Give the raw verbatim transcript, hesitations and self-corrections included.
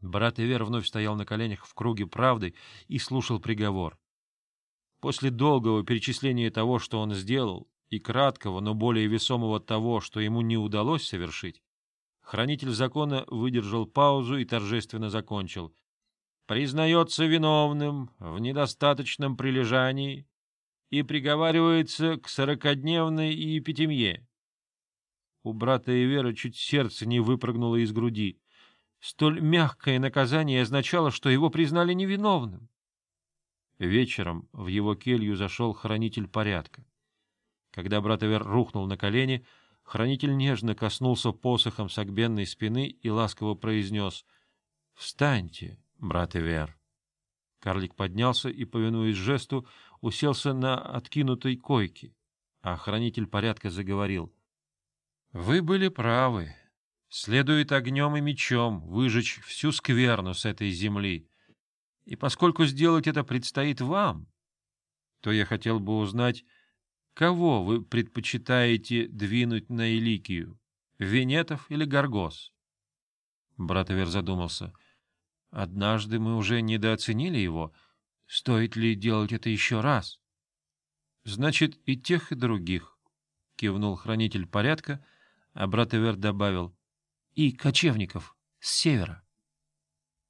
Брат Ивер вновь стоял на коленях в круге правды и слушал приговор. После долгого перечисления того, что он сделал, и краткого, но более весомого того, что ему не удалось совершить, хранитель закона выдержал паузу и торжественно закончил. «Признается виновным в недостаточном прилежании и приговаривается к сорокодневной епитемье». У брата Ивера чуть сердце не выпрыгнуло из груди. Столь мягкое наказание означало, что его признали невиновным. Вечером в его келью зашел хранитель порядка. Когда брат Ивер рухнул на колени, хранитель нежно коснулся посохом согбенной спины и ласково произнес: «Встаньте, брат Ивер». Карлик поднялся и, повинуясь жесту, уселся на откинутой койке, а хранитель порядка заговорил: «Вы были правы. Следует огнем и мечом выжечь всю скверну с этой земли. И поскольку сделать это предстоит вам, то я хотел бы узнать, кого вы предпочитаете двинуть на Иликию, Венетов или Горгос?» Брат Ивер задумался. «Однажды мы уже недооценили его. Стоит ли делать это еще раз?» «Значит, и тех, и других», — кивнул хранитель порядка, а брат Ивер добавил: «И кочевников с севера».